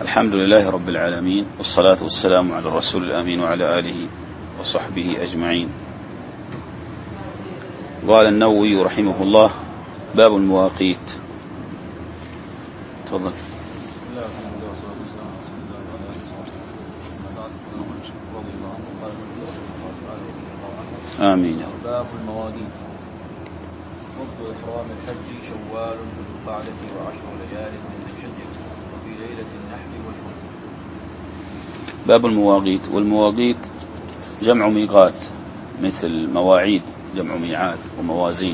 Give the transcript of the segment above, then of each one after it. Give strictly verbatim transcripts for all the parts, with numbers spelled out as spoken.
الحمد لله رب العالمين، والصلاة والسلام على الرسول الأمين وعلى آله وصحبه أجمعين. قال النووي رحمه الله: باب المواقيت. تفضل. آمين. باب المواقيت. وقت إحرام الحج شوال ذو القعدة وعشر ليال من ذي الحجة وفي ليلة النحر والحج. باب المواقيت. والمواقيت جمع ميقات، مثل مواعيد جمع ميعاد، وموازين،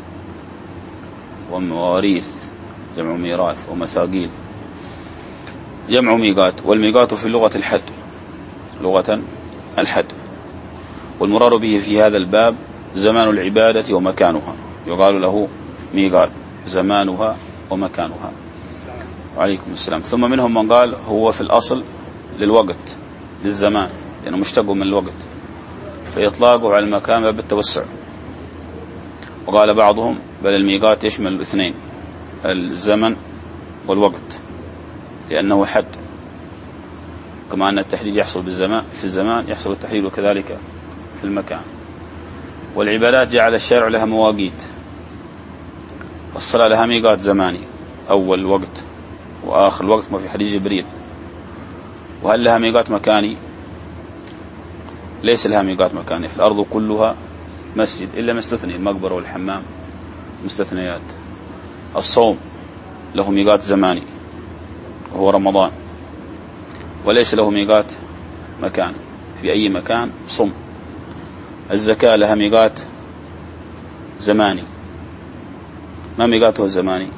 ومواريث جمع ميراث، ومثاقيل جمع ميقات. والميقات في اللغة الحد، لغة الحد. والمراد به في هذا الباب زمان العبادة ومكانها، يقال له ميقات، زمانها ومكانها. وعليكم السلام. ثم منهم من قال هو في الأصل للوقت، للزمان، لأنه مشتق من الوقت، فيطلقه على المكان باب التوسع. وقال بعضهم بل الميقات يشمل الاثنين، الزمن والوقت، لأنه حد، كما أن التحديد يحصل بالزمان في الزمان يحصل التحديد وكذلك في المكان. والعبادات جعل الشارع لها مواقيت. الصلاة لها ميقات زماني، أول وقت وآخر الوقت، ما في حديث جبريل. وهل لها ميقات مكاني؟ ليس لها ميقات مكاني، في الأرض كلها مسجد إلا مستثني المقبرة والحمام، مستثنيات. الصوم له ميقات زماني وهو رمضان، وليس له ميقات مكان، في أي مكان صم. الزكاة لها ميقات زماني. ما ميقاتها الزماني؟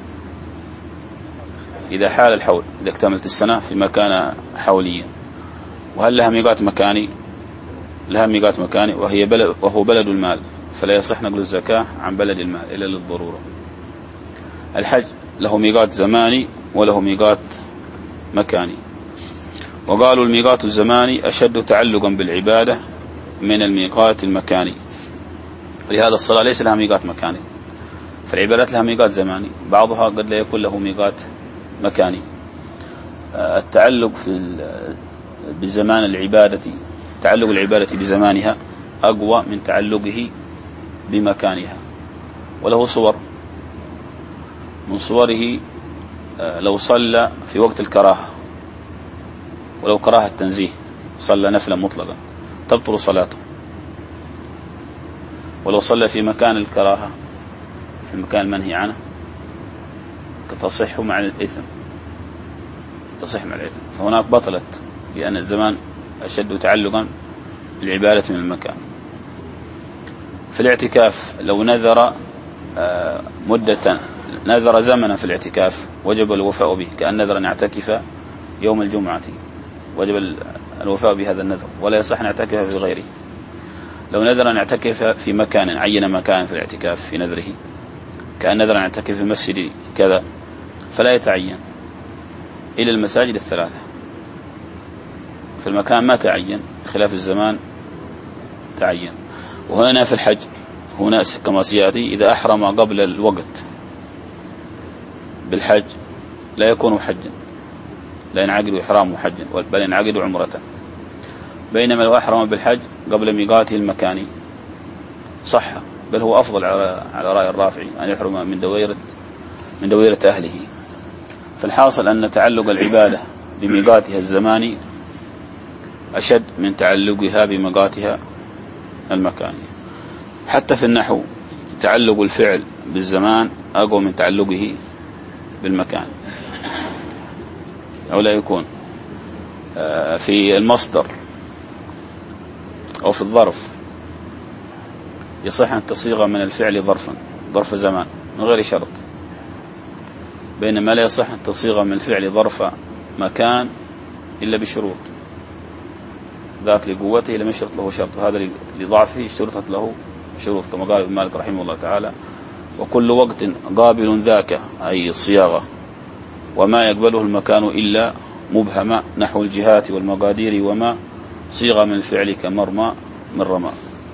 إذا حال الحول، إذا اكتملت السنة في مكان حوليا. وهل لها ميقات مكاني؟ لها ميقات مكاني، وهي بلد، وهو بلد المال، فلا يصح نقل الزكاة عن بلد المال إلا للضرورة. الحج له ميقات زماني وله ميقات مكاني. وقالوا الميقات الزماني أشد تعلقا بالعبادة من الميقات المكاني، لهذا الصلاة ليس لها ميقات مكاني، فالعبادات لها ميقات زماني، بعضها قد لا يكون له ميقات مكاني. التعلق في بزمان العبادة، تعلق العبادة بزمانها أقوى من تعلقه بمكانها. وله صور، من صوره لو صلى في وقت الكراهة، ولو كراهة التنزيه صلى نفلا مطلقا تبطل صلاته. ولو صلى في مكان الكراهة، في المكان المنهي عنه، تصح مع الإثم، تصح مع الإثم. فهناك بطلت، لأن الزمان أشد تعلقا بالعبادة من المكان. في الاعتكاف لو نذر مدة، نذر زمنا في الاعتكاف، وجب الوفاء به، كأن نذر أن يعتكف يوم الجمعة، وجب الوفاء بهذا النذر، ولا يصح أن يعتكف في غيره. لو نذر أن يعتكف في مكان، عين مكان في الاعتكاف في نذره، كأن نذر أن يعتكف في مسجد كذا، فلا يتعين إلى المساجد الثلاثة. في المكان ما تعين، خلاف الزمان تعين. وهنا في الحج، هنا كما سيأتي، إذا أحرم قبل الوقت بالحج لا يكون حجا، لا ينعقد إحرامه حجا، بل ينعقد عمرة. بينما لو أحرم بالحج قبل ميقاته المكاني صح، بل هو أفضل على على رأي الرافعي أن يحرم من دويرة من دويرة أهله. فالحاصل أن تعلق العبادة بميقاتها الزماني أشد من تعلقها بميقاتها المكاني. حتى في النحو تعلق الفعل بالزمان أقوى من تعلقه بالمكان، أو لا يكون. في المصدر أو في الظرف يصح أن تصيغ من الفعل ظرفا، ظرف زمان من غير شرط، بينما لا يصح أن تصيغ من الفعل ظرف مكان إلا بشروط، ذاك لقوته لم يشرط له شرط، وهذا لضعفه اشترطت له شروط، كما قال ابن مالك رحمه الله تعالى: وكل وقت قابل ذاك، أي الصياغة، وما يقبله المكان إلا مبهما، نحو الجهات والمقادير وما صيغة من الفعل كمرمى من رمى.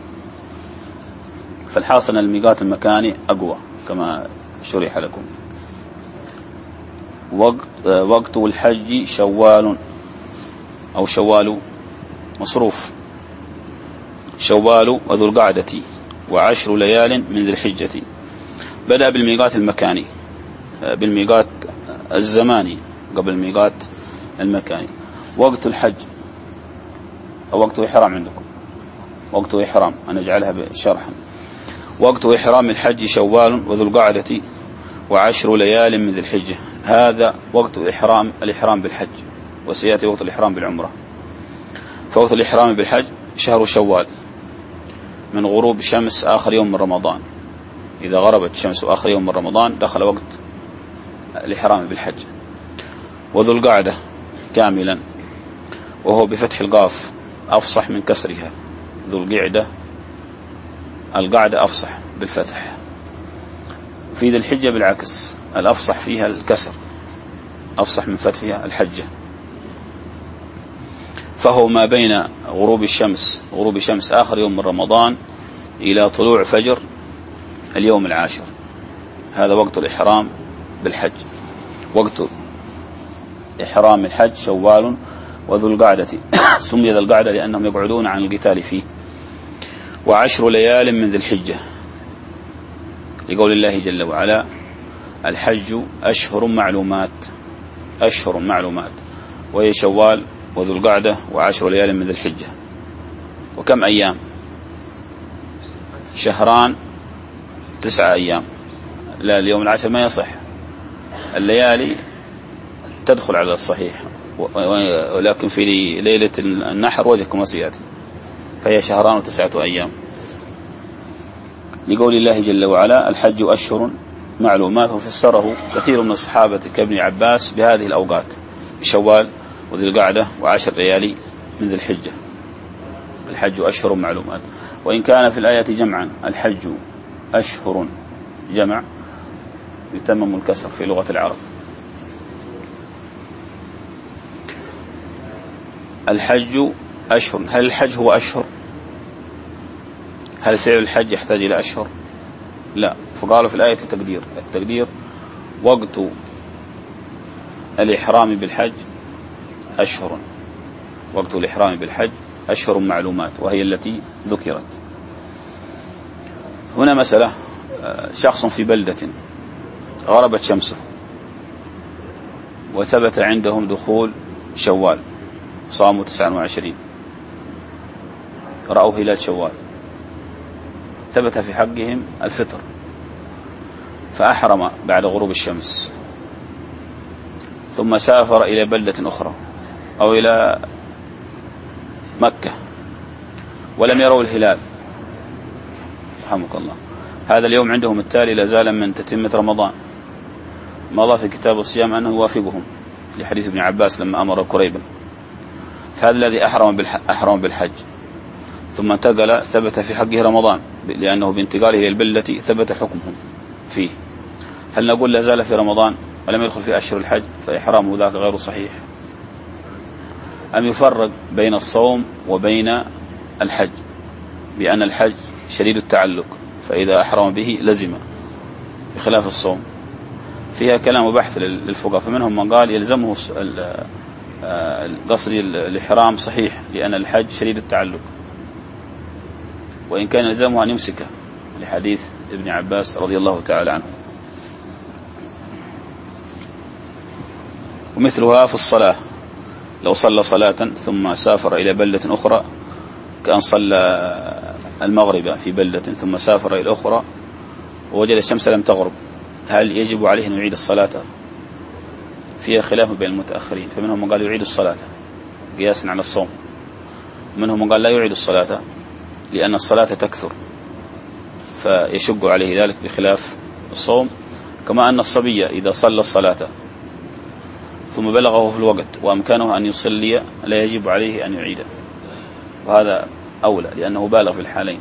فالحاصل الميقات المكاني أقوى كما شرح لكم. وقت الحج شوال أو شوال مصروف، شوال وذو القعدة وعشر ليال من ذي الحجة. بدأ بالميقات المكاني، بالميقات الزماني قبل الميقات المكاني. وقت الحج أو وقت إحرام عندكم، وقت إحرام أنا أجعلها بشرحا. وقت إحرام الحج شوال وذو القعدة وعشر ليال من ذي الحجة. هذا وقت إحرام الإحرام بالحج، وسيأتي وقت الإحرام بالعمرة. فوقت الإحرام بالحج شهر شوال من غروب شمس آخر يوم من رمضان. إذا غربت شمس آخر يوم من رمضان دخل وقت الإحرام بالحج. وذو القعدة كاملا، وهو بفتح القاف أفصح من كسرها. ذو القعدة، القعدة أفصح بالفتح. في ذي الحجة بالعكس، الأفصح فيها الكسر، أفصح من فتحها الحجة. فهو ما بين غروب الشمس غروب شمس آخر يوم من رمضان إلى طلوع فجر اليوم العاشر. هذا وقت الإحرام بالحج. وقت إحرام الحج شوال وذو القعدة سمي ذو القعدة لأنهم يقعدون عن القتال فيه. وعشر ليال من ذي الحجة، لقول الله جل وعلا: الحج أشهر معلومات، أشهر معلومات، وهي شوال وذو القعدة وعشر ليال من ذي الحجة. وكم أيام؟ شهران تسعة أيام. لا، اليوم العاشر ما يصح، الليالي تدخل على الصحيح، ولكن في ليلة النحر وجهكم وسيأتي، فهي شهران وتسعة أيام. لقول الله جل وعلا: الحج أشهر معلومات. وفسره كثير من الصحابة كابن عباس بهذه الأوقات: بشوال وذي القعدة وعشر ليالي من ذي الحجة. الحج أشهر معلومات. وإن كان في الآية جمعا، الحج أشهر جمع يتمم الكسر في لغة العرب. الحج أشهر. هل الحج هو أشهر؟ هل فعل الحج يحتاج إلى أشهر؟ لا. فقالوا في الآية التقدير التقدير وقت الإحرام بالحج أشهر. وقت الإحرام بالحج أشهر معلومات، وهي التي ذكرت هنا. مسألة: شخص في بلدة غربت شمسه وثبت عندهم دخول شوال، صاموا تسعة وعشرين، رأوا هلال شوال، ثبت في حقهم الفطر، فأحرم بعد غروب الشمس، ثم سافر إلى بلدة أخرى أو إلى مكة ولم يروا الهلال، رحمك الله. هذا اليوم عندهم التالي لا زال من تتمة رمضان. مضى في كتاب الصيام أنه يوافقهم لحديث ابن عباس لما أمر كريبا. هذا الذي أحرم أحرم بالحج ثم انتقل، ثبت في حقه رمضان لأنه بانتقاله إلى البلدة ثبت حكمهم فيه. هل نقول لا زال في رمضان ولم يدخل في أشهر الحج فإحرامه ذاك غير صحيح؟ أم يفرق بين الصوم وبين الحج بأن الحج شديد التعلق فإذا أحرم به لزم، بخلاف الصوم؟ فيها كلام وبحث للفقهاء، فمنهم من قال يلزمه قصد الإحرام صحيح لأن الحج شديد التعلق، وإن كان يلزمه أن يمسكه لحديث ابن عباس رضي الله تعالى عنه. ومثلها في الصلاة: لو صلى صلاة ثم سافر إلى بلدة أخرى، كأن صلى المغرب في بلدة ثم سافر إلى الأخرى ووجد الشمس لم تغرب، هل يجب عليه أن يعيد الصلاة؟ فيها خلاف بين المتأخرين، فمنهم من قال يعيد الصلاة قياسا على الصوم، ومنهم من قال لا يعيد الصلاة لأن الصلاة تكثر فيشق عليه ذلك بخلاف الصوم. كما أن الصبي إذا صلى الصلاة ثم بلغه في الوقت وأمكانه أن يصلي لا يجب عليه أن يعيد، وهذا أولى لأنه بالغ في الحالين.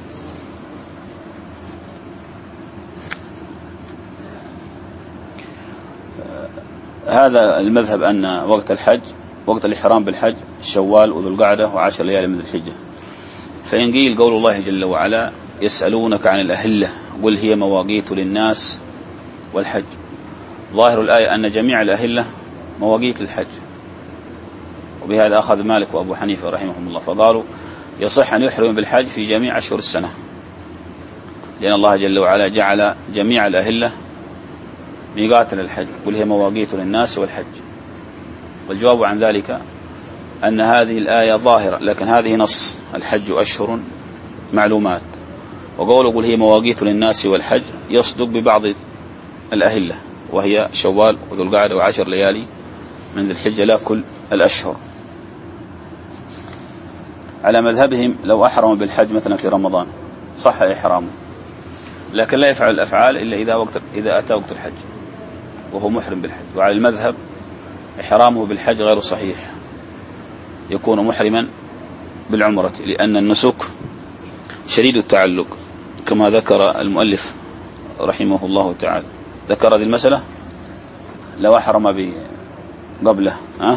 هذا المذهب أن وقت الحج وقت الإحرام بالحج شوال وذو القعدة وعشر ليال من الحجة. فإن قيل قول الله جل وعلا: يسألونك عن الأهلة قل هي مواقيت للناس والحج، ظاهر الآية أن جميع الأهلة مواقيت الحج، وبهذا أخذ مالك وأبو حنيفة رحمهم الله، فقالوا يصح أن يحرم بالحج في جميع أشهر السنة، لأن الله جل وعلا جعل جميع الأهلة ميقات للحج، وهي مواقيت للناس والحج. والجواب عن ذلك أن هذه الآية ظاهرة، لكن هذه نص، الحج أشهر معلومات، وقوله قل هي مواقيت للناس والحج يصدق ببعض الأهلة، وهي شوال وذو القعدة وعشر ليالي من ذي الحجة، لا كل الأشهر. على مذهبهم لو أحرم بالحج مثلا في رمضان صح إحرامه، لكن لا يفعل الأفعال إلا إذا وقت إذا أتى وقت الحج وهو محرم بالحج. وعلى المذهب إحرامه بالحج غير صحيح، يكون محرما بالعمرة، لأن النسك شديد التعلق كما ذكر المؤلف رحمه الله تعالى. ذكر هذه المسألة لو أحرم قبله ها؟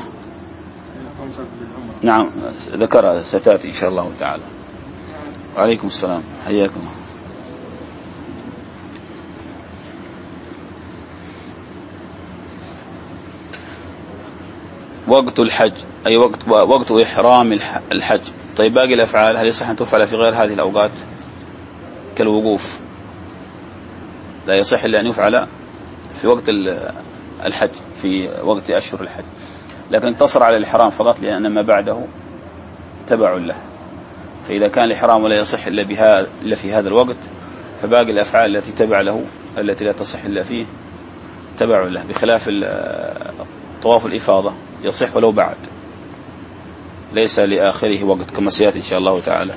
نعم ذكرها ستاتي إن شاء الله تعالى. وعليكم السلام، حياكم. وقت الحج أي وقت وقت إحرام الحج. طيب باقي الأفعال هل يصح أن تفعل في غير هذه الأوقات كالوقوف؟ لا يصح إلا أن يفعل في وقت الحج في وقت أشهر الحج، لكن اقتصر على الإحرام فقط لأن ما بعده تبع له. فإذا كان الإحرام لا يصح إلا بها إلا في هذا الوقت، فباقي الأفعال التي تبع له التي لا تصح إلا فيه تبع له، بخلاف طواف الإفاضة يصح ولو بعد، ليس لآخره وقت كما سيأتي إن شاء الله تعالى.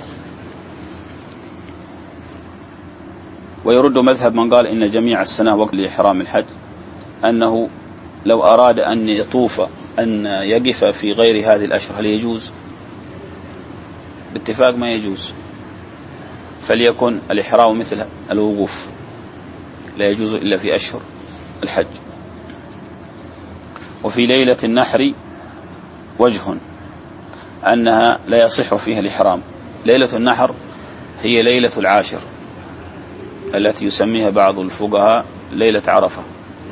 ويرد مذهب من قال إن جميع السنة وقت لإحرام الحج، أنه لو أراد أن يطوف أن يقف في غير هذه الأشهر هل يجوز؟ باتفاق ما يجوز، فليكن الإحرام مثل الوقوف، لا يجوز إلا في أشهر الحج. وفي ليلة النحر وجه أنها لا يصح فيها الإحرام. ليلة النحر هي ليلة العاشر التي يسميها بعض الفقهاء ليلة عرفة،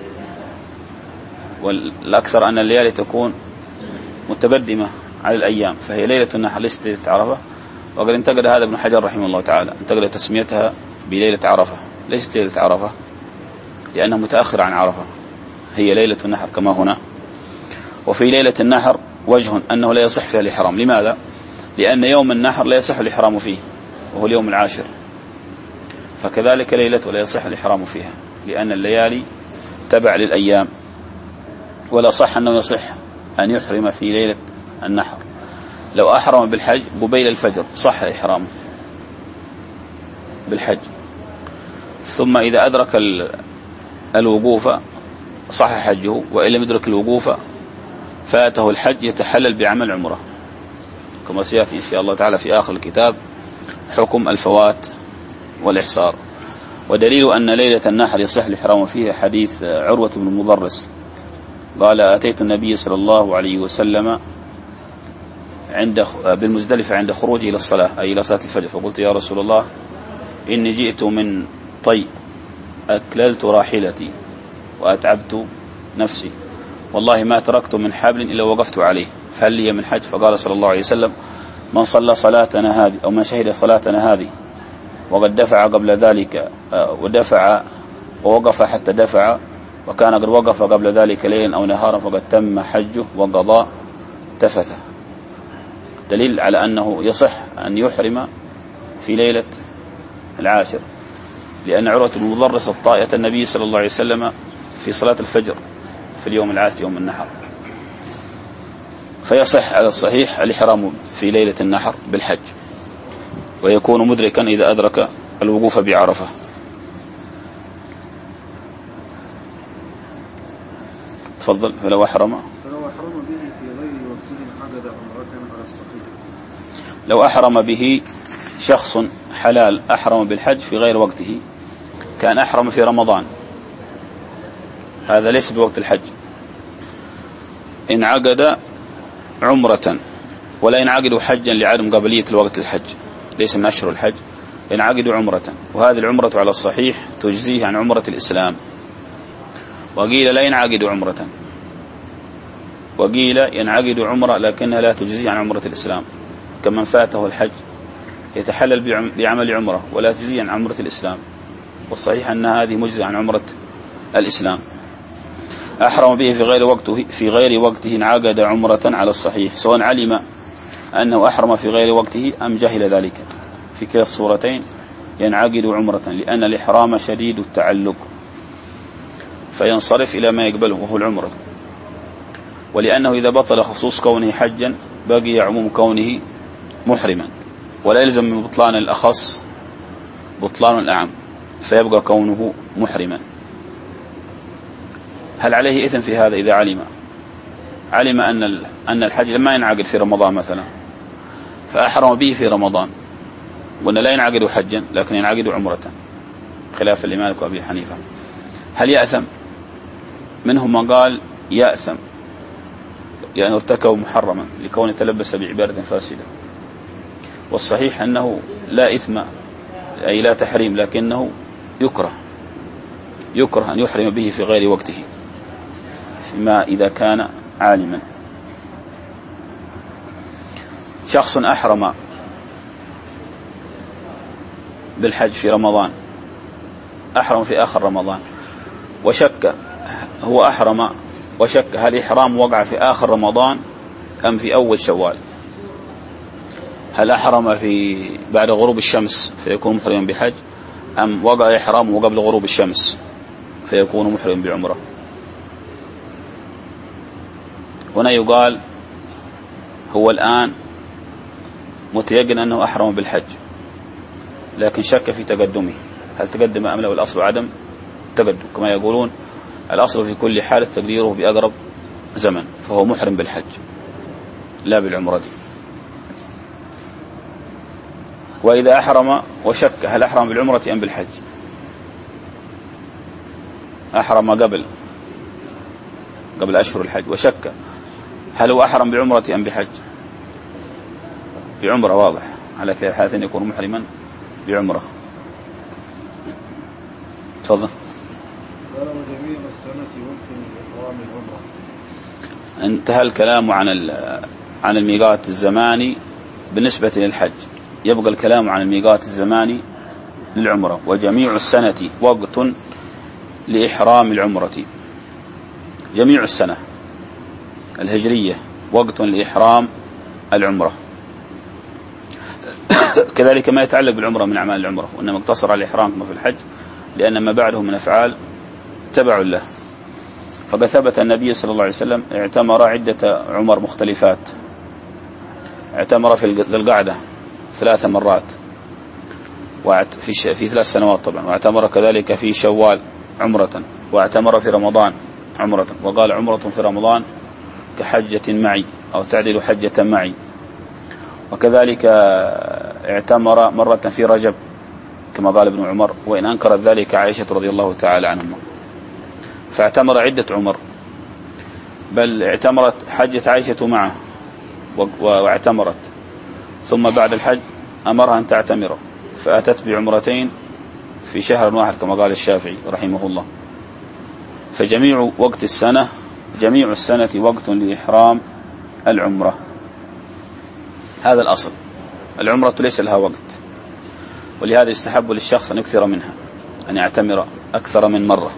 والأكثر أن الليالي تكون متقدمة على الأيام، فهي ليلة النحر ليست ليلة عرفة. وقد انتقد هذا ابن حجر رحمه الله تعالى، انتقد تسميتها بليلة عرفة، ليست ليلة عرفة لأنها متأخرة عن عرفة، هي ليلة النحر كما هنا. وفي ليلة النحر وجه أنه لا يصح فيها الإحرام. لماذا؟ لأن يوم النحر لا يصح الإحرام فيه وهو اليوم العاشر، فكذلك ليلة لا يصح الإحرام فيها لأن الليالي تبع للأيام. ولا صح أنه يصح أن يحرم في ليلة النحر. لو أحرم بالحج قبيل الفجر صح إحرامه بالحج، ثم إذا أدرك الوقوف صح حجه، وإن لم يدرك الوقوف فاته الحج يتحلل بعمل عمره، كما سيأتي إن شاء الله تعالى في آخر الكتاب حكم الفوات والإحصار. ودليل أن ليلة النحر يصح الإحرام فيها حديث عروة بن المضرس قال أتيت النبي صلى الله عليه وسلم عند بالمزدلفة عند خروجه إلى الصلاة أي إلى صلاة الفجر، فقلت يا رسول الله إني جئت من طي أكللت راحلتي وأتعبت نفسي، والله ما تركت من حبل إلا وقفت عليه، فهل لي من حج؟ فقال صلى الله عليه وسلم من صلى صلاتنا هذه أو من شهد صلاتنا هذه وقد دفع قبل ذلك ودفع ووقف حتى دفع وكان قد وقف قبل ذلك ليلا أو نهارا فقد تم حجه وقضاء تفثه. دليل على أنه يصح أن يحرم في ليلة العاشر، لأن عروة بن المضرس الطائة النبي صلى الله عليه وسلم في صلاة الفجر في اليوم العاشر يوم النحر، فيصح على الصحيح الإحرام في ليلة النحر بالحج، ويكون مدركا إذا أدرك الوقوف بعرفة. تفضل. فلو أحرم فلو أحرم به في غير وقته عقد عمرة على الصحيح. لو أحرم به شخص حلال أحرم بالحج في غير وقته، كان أحرم في رمضان، هذا ليس بوقت الحج، انعقد عمرة ولا ينعقد حجا لعدم قابلية الوقت الحج، ليس من أشهر الحج، ينعقد عمرة، وهذه العمرة على الصحيح تجزيه عن عمرة الإسلام. وقيل لا ينعقد عمرة وقيل ينعقد عمرة لكنها لا تجزي عن عمرة الإسلام، كمن فاته الحج يتحلل بعمل عمرة ولا تجزي عن عمرة الإسلام، والصحيح أن هذه مجزي عن عمرة الإسلام. أحرم به في غير وقته في غير وقته انعقد عمرة على الصحيح، سواء علم أنه أحرم في غير وقته أم جهل ذلك، في كلا الصورتين ينعقد عمرة، لأن الإحرام شديد التعلق فينصرف إلى ما يقبله وهو العمرة، ولأنه إذا بطل خصوص كونه حجا بقي عموم كونه محرما، ولا يلزم من بطلان الأخص بطلان الأعم، فيبقى كونه محرما. هل عليه إثم في هذا إذا علم علم أن أن الحج لما ينعقد في رمضان مثلا فأحرم به في رمضان، وأن لا ينعقد حجا لكن ينعقد عمرة خلاف الإمام أبي حنيفة، هل يأثم؟ منهم من قال يأثم لأنه ارتكب محرما لكونه تلبس بعبادة فاسدة، والصحيح أنه لا إثم أي لا تحريم، لكنه يكره يكره أن يحرم به في غير وقته فيما إذا كان عالما. شخص أحرم بالحج في رمضان، أحرم في آخر رمضان وشك، هو أحرم وشك هل إحرام وقع في آخر رمضان أم في أول شوال، هل أحرم في بعد غروب الشمس فيكون محرم بحج أم وقع إحرامه قبل غروب الشمس فيكون محرم بعمرة. هنا يقال هو الآن متيقن أنه أحرم بالحج لكن شك في تقدمه، هل تقدم أم لا، والأصل عدم تقدم، كما يقولون الأصل في كل حالة تقديره بأقرب زمن، فهو محرم بالحج لا بالعمرة. وإذا أحرم وشك هل أحرم بالعمرة أم بالحج، أحرم قبل قبل أشهر الحج وشك هل هو أحرم بعمرة أم بحج، بعمرة واضح، على كل حال يكون محرما بعمرة. تفضل. جميع السنة يمكن إحرام العمرة. انتهى الكلام عن عن الميقات الزماني بالنسبة للحج، يبقى الكلام عن الميقات الزماني للعمرة. وجميع السنة وقت لإحرام العمرة، جميع السنة الهجرية وقت لإحرام العمرة. كذلك ما يتعلق بالعمرة من أعمال العمرة، وإنما اقتصر على الإحرام كما في الحج، لأن ما بعده من أفعال تبع له. فقد ثبت النبي صلى الله عليه وسلم اعتمر عدة عمر مختلفات، اعتمر في ذي القعدة ثلاث مرات في في ثلاث سنوات طبعا، واعتمر كذلك في شوال عمرة، واعتمر في رمضان عمرة، وقال عمرة في رمضان كحجة معي أو تعدل حجة معي. وكذلك اعتمر مرة في رجب كما قال ابن عمر، وإن أنكرت ذلك عائشة رضي الله تعالى عنها، فاعتمر عدة عمر، بل اعتمرت حجة عائشة معه واعتمرت، ثم بعد الحج أمرها أن تعتمر فأتت بعمرتين في شهر واحد كما قال الشافعي رحمه الله. فجميع وقت السنة جميع السنة وقت لإحرام العمرة، هذا الأصل. العمرة ليس لها وقت، ولهذا يستحب للشخص أن يكثر منها، أن يعتمر أكثر من مرة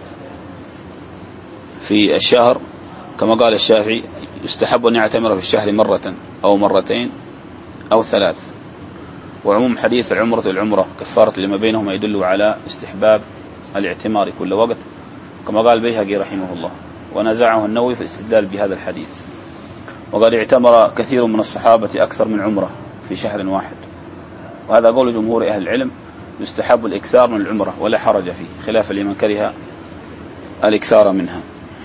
في الشهر، كما قال الشافعي يستحب أن يعتمر في الشهر مرة أو مرتين أو ثلاث. وعموم حديث العمرة العمرة كفارة لما بينهما يدل على استحباب الاعتمار كل وقت، كما قال البيهقي رحمه الله، ونزعه النووي في الاستدلال بهذا الحديث. وقد اعتمر كثير من الصحابة أكثر من عمرة في شهر واحد، وهذا قول جمهور أهل العلم، يستحب الإكثار من العمرة ولا حرج فيه، خلافا لمن كره الإكثار منها.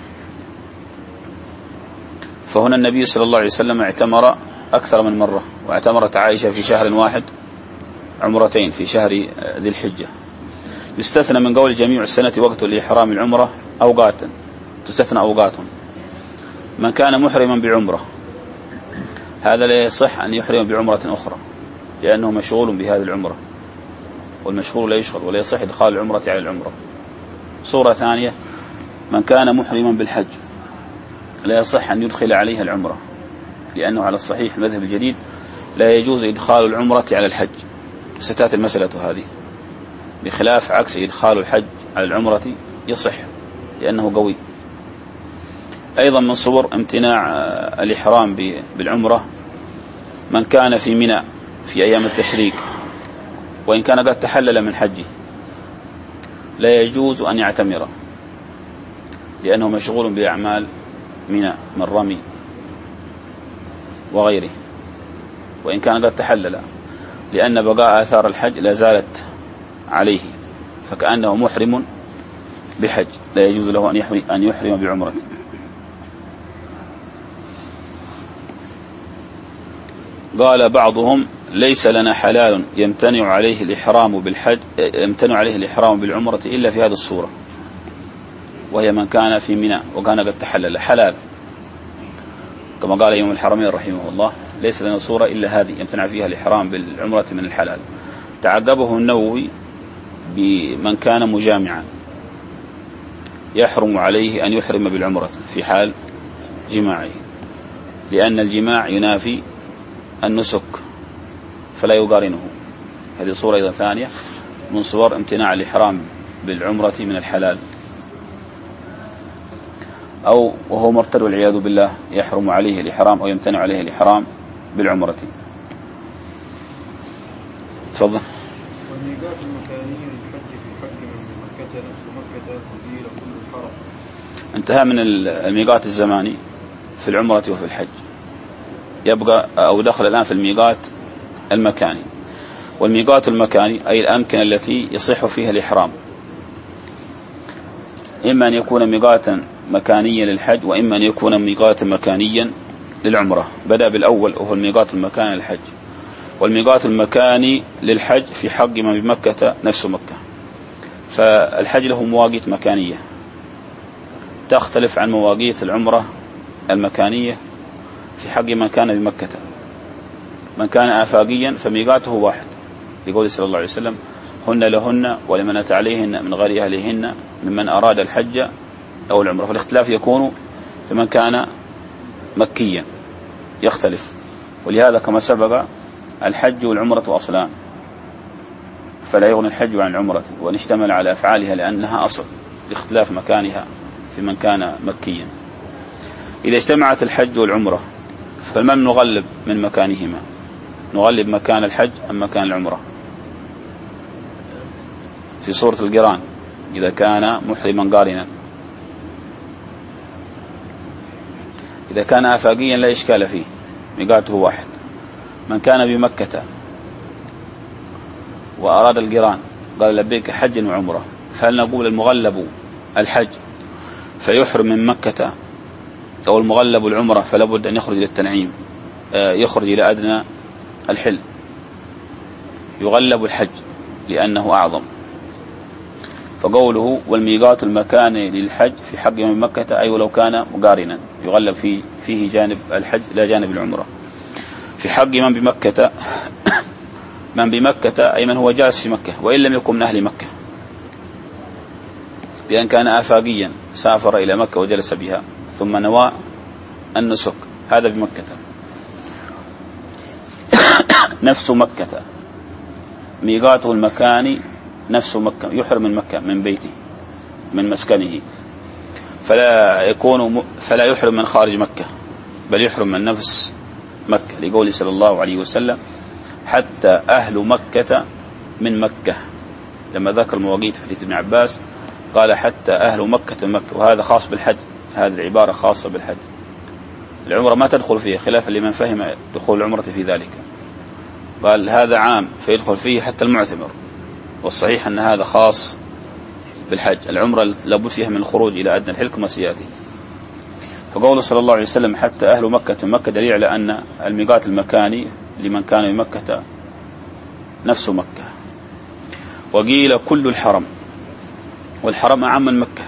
فهنا النبي صلى الله عليه وسلم اعتمر أكثر من مرة، واعتمرت عائشة في شهر واحد عمرتين في شهر ذي الحجة. يستثنى من قول جميع السنة وقت لإحرام العمرة أوقات، تستثنى أوقات. من كان محرما بعمرة هذا لا يصح أن يحرم بعمرة أخرى، لأنه مشغول بهذه العمرة، والمشغول لا يشغل، ولا يصح إدخال العمرة على العمرة. صورة ثانية، من كان محرما بالحج لا يصح أن يدخل عليها العمرة، لأنه على الصحيح المذهب الجديد لا يجوز إدخال العمرة على الحج. ستأتي المسألة هذه، بخلاف عكس إدخال الحج على العمرة يصح لأنه قوي. أيضا من صور امتناع الإحرام بالعمرة من كان في منى في أيام التشريق وإن كان قد تحلل من حجه، لا يجوز أن يعتمر لأنه مشغول بأعمال منى من رمي وغيره، وإن كان قد تحلل، لأن بقاء آثار الحج لا زالت عليه، فكأنه محرم بحج، لا يجوز له أن يحرم بعمرة. قال بعضهم ليس لنا حلال يمتنع عليه الإحرام بالحج يمتنع عليه الإحرام بالعمرة إلا في هذه الصورة، وهي من كان في منى وكان قد تحلل حلال، كما قال إمام الحرمين رحمه الله ليس لنا صورة إلا هذه يمتنع فيها الإحرام بالعمرة من الحلال. تعقبه النووي بمن كان مجامعا يحرم عليه أن يحرم بالعمرة في حال جماعه، لأن الجماع ينافي النسك فلا يقارنه. هذه صورة أيضا ثانية من صور امتناع الإحرام بالعمرة من الحلال. أو وهو مرتد والعياذ بالله يحرم عليه الإحرام أو يمتنع عليه الإحرام بالعمرة. تفضل. والميقات المكاني للحج في الحج من مكة نفس مكة وقيل كل الحرم. انتهى من الميقات الزماني في العمرة وفي الحج، يبقى أو دخل الآن في الميقات المكاني. والميقات المكاني أي الأمكنة التي يصح فيها الإحرام، إما أن يكون ميقاتا مكانيا للحج وإما أن يكون ميقاتا مكانيا للعمرة. بدأ بالأول وهو الميقات المكاني للحج. والميقات المكاني للحج في حق من بمكة نفس مكة، فالحج له مواقيت مكانية تختلف عن مواقيت العمرة المكانية في حق من كان بمكة. من كان آفاقيا فميقاته واحد، لقول صلى الله عليه وسلم هن لهن ولمن أتى عليهن من غير أهلهن ممن أراد الحج أو العمرة. فالاختلاف يكون في من كان مكيا يختلف. ولهذا كما سبق الحج والعمرة أصلان، فلا يغني الحج عن العمرة وأن اشتمل على أفعالها لأنها أصل لاختلاف مكانها في من كان مكيا. إذا اجتمعت الحج والعمرة فمن نغلب من مكانهما؟ نغلب مكان الحج أم مكان العمرة؟ في صورة القران إذا كان محرما قارنا، إذا كان آفاقيا لا إشكال فيه ميقاته واحد. من كان بمكة وأراد القران قال لبيك حج وعمرة، فهل نقول المغلب الحج فيحرم من مكة أو المغلب العمرة فلا بد أن يخرج إلى التنعيم، يخرج إلى أدنى الحل؟ يغلب الحج لأنه أعظم. فقوله والميقات المكاني للحج في حق من مكة أي ولو كان مقارنا يغلب فيه, فيه جانب الحج لا جانب العمرة. في حق من بمكة من بمكة أي من هو جالس في مكة وإن لم يكن من أهل مكة، بأن كان آفاقيا سافر إلى مكة وجلس بها ثم نوى النسك، هذا بمكة. نفس مكة ميقاته المكاني نفس مكة، يحرم من مكة من بيته من مسكنه، فلا يكون فلا يحرم من خارج مكة بل يحرم من نفس مكة، لقوله صلى الله عليه وسلم حتى أهل مكة من مكة. لما ذكر المواقيت في حديث ابن عباس قال حتى أهل مكة من مكة، وهذا خاص بالحج، هذه العبارة خاصة بالحج. العمرة ما تدخل فيه خلافا لمن فهم دخول العمرة في ذلك، قال هذا عام فيدخل فيه حتى المعتمر، والصحيح أن هذا خاص بالحج. العمرة لابد فيها من الخروج إلى أدنى الحل كما سيأتي. فقوله صلى الله عليه وسلم حتى أهل مكة من مكة دليل على أن الميقات المكاني لمن كان بمكة نفس مكة. وقيل كل الحرم، والحرم أعم من مكة،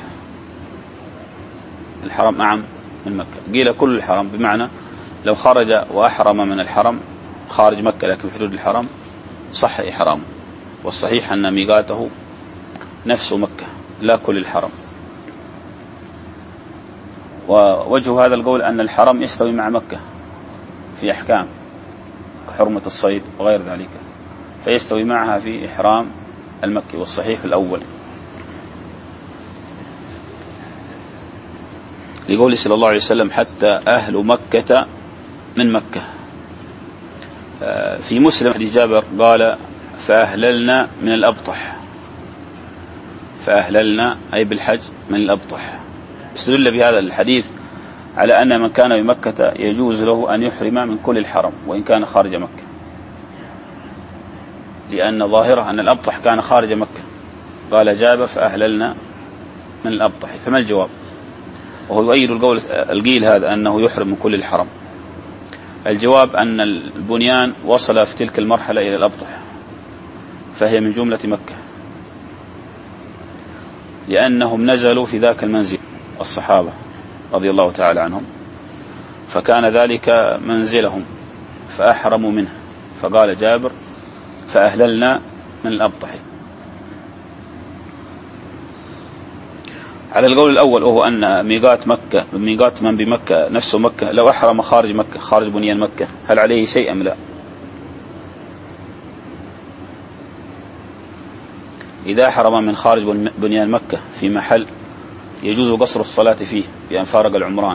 الحرم أعم من مكة. قيل كل الحرم بمعنى لو خرج وأحرم من الحرم خارج مكة لكن في حدود الحرم صح إحرامه، والصحيح أن ميقاته نفس مكة لا كل الحرم. ووجه هذا القول أن الحرم يستوي مع مكة في أحكام كحرمة الصيد وغير ذلك، فيستوي معها في إحرام المكي، والصحيح الأول. لقول صلى الله عليه وسلم حتى أهل مكة من مكة. في مسلم حديث جابر قال فأهللنا من الأبطح، فأهللنا أي بالحج من الأبطح. استدل بهذا الحديث على أن من كان بمكة يجوز له أن يحرم من كل الحرم وإن كان خارج مكة، لأن ظاهره أن الأبطح كان خارج مكة. قال جابر فأهللنا من الأبطح، فما الجواب؟ وهو يؤيد القول القيل هذا أنه يحرم من كل الحرم. الجواب أن البنيان وصل في تلك المرحلة إلى الأبطح، فهي من جملة مكة، لأنهم نزلوا في ذاك المنزل الصحابة رضي الله تعالى عنهم، فكان ذلك منزلهم فأحرموا منه. فقال جابر فأهللنا من الأبطح. على القول الأول وهو أن ميقات مكة ميقات من بمكة نفسه مكة، لو أحرم خارج مكة خارج بنيان مكة هل عليه شيء أم لا؟ إذا أحرم من خارج بنيان مكة في محل يجوز قصر الصلاة فيه بأن فارق العمران،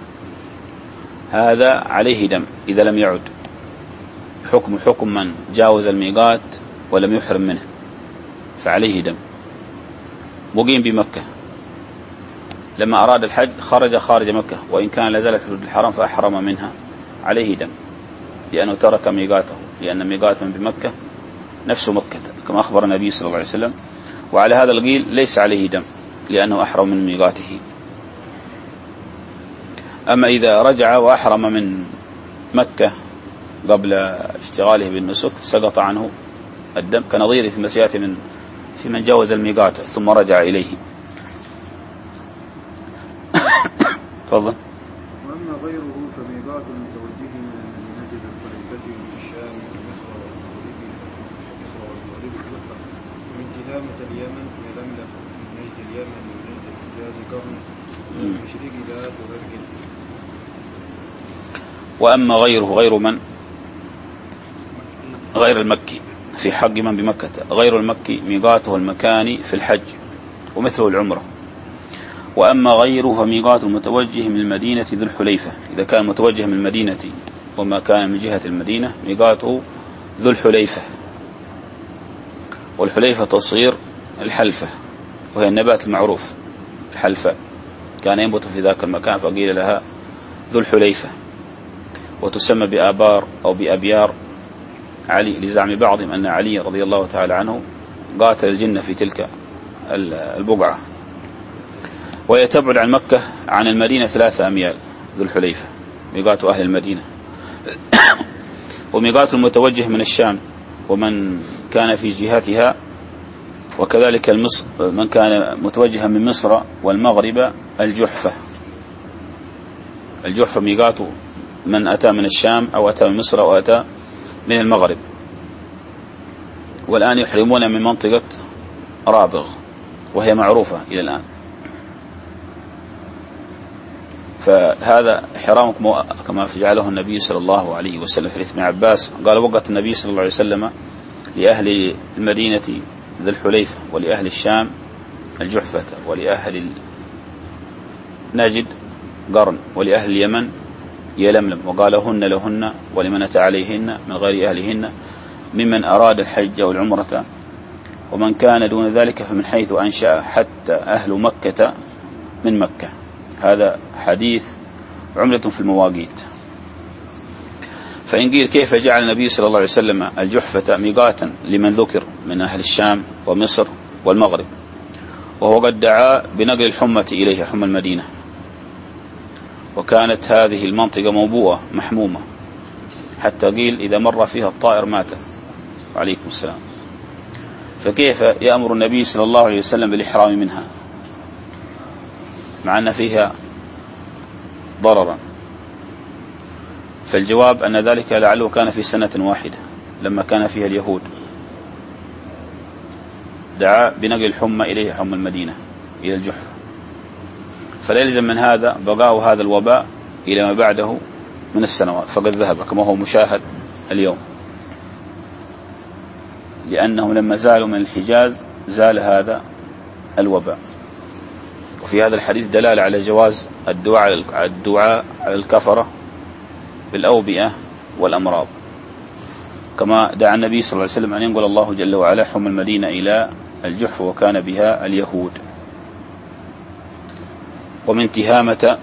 هذا عليه دم إذا لم يعد، حكم حكم من جاوز الميقات ولم يحرم منه، فعليه دم. مقيم بمكة لما أراد الحج خرج خارج مكة وإن كان لازال في حدود الحرم فأحرم منها، عليه دم لأنه ترك ميقاته، لأن ميقات من بمكة نفس مكة كما أخبر النبي صلى الله عليه وسلم. وعلى هذا القيل ليس عليه دم لأنه أحرم من ميقاته. أما إذا رجع وأحرم من مكة قبل اشتغاله بالنسك سقط عنه الدم، كنظيره في مسياته من في من جاوز الميقات ثم رجع إليه. تفضل. وأما غيره فميقات المتوجه من المدينة للخليفة من الشام ومصر والمغرب الجحفة، ومن تهامة اليمن يلملم، من نجد اليمن ونجد الحجاز قرن، من المشرق ذات وغرق. وأما غيره غير من غير المكي في حق من بمكة، غير المكي ميقاته المكاني في الحج ومثله العمرة. وأما غيره فميقات المتوجه من المدينة ذو الحليفة، إذا كان متوجه من المدينة وما كان من جهة المدينة ميقاته ذو الحليفة. والحليفة تصغير الحلفة، وهي النبات المعروف الحلفة، كان ينبت في ذاك المكان فقيل لها ذو الحليفة. وتسمى بآبار أو بأبيار علي لزعم بعضهم أن علي رضي الله تعالى عنه قاتل الجن في تلك البقعة. وهي تبعد عن مكة عن المدينة ثلاثة أميال ذو الحليفة، ميقات أهل المدينة. وميقات المتوجه من الشام ومن كان في جهتها، وكذلك المصر من كان متوجها من مصر والمغرب الجحفة. الجحفة ميقات من أتى من الشام أو أتى من مصر أو أتى من المغرب. والآن يحرمون من منطقة رابغ وهي معروفة إلى الآن. فهذا حرام كما فعله النبي صلى الله عليه وسلم. في ابن عباس قال وقت النبي صلى الله عليه وسلم لأهل المدينة ذي الحليفة ولأهل الشام الجحفة ولأهل نجد قرن ولأهل اليمن يلملم، وقال هن لهن ولمن أتى عليهن من غير أهلهن ممن أراد الحج والعمرة، ومن كان دون ذلك فمن حيث أنشأ حتى أهل مكة من مكة. هذا حديث عملة في المواقيت. فإن قيل كيف جعل النبي صلى الله عليه وسلم الجحفة ميقاتا لمن ذكر من أهل الشام ومصر والمغرب، وهو قد دعا بنقل الحمة إليها حمى المدينة، وكانت هذه المنطقة موبوءة محمومة حتى قيل إذا مر فيها الطائر مات. وعليكم السلام. فكيف يأمر النبي صلى الله عليه وسلم بالإحرام منها مع أن فيها ضررا؟ فالجواب أن ذلك لعله كان في سنة واحدة لما كان فيها اليهود، دعا بنقل الحمى إليه حمى المدينة إلى الجحفة، فلا يلزم من هذا بقاء هذا الوباء إلى ما بعده من السنوات، فقد ذهب كما هو مشاهد اليوم، لأنهم لما زالوا من الحجاز زال هذا الوباء. وفي هذا الحديث دلالة على جواز الدعاء الدعاء على الكفرة بالأوبئة والأمراض، كما دعا النبي صلى الله عليه وسلم أن ينقل الله جل وعلا حم المدينة إلى الجحف وكان بها اليهود. ومن تهامة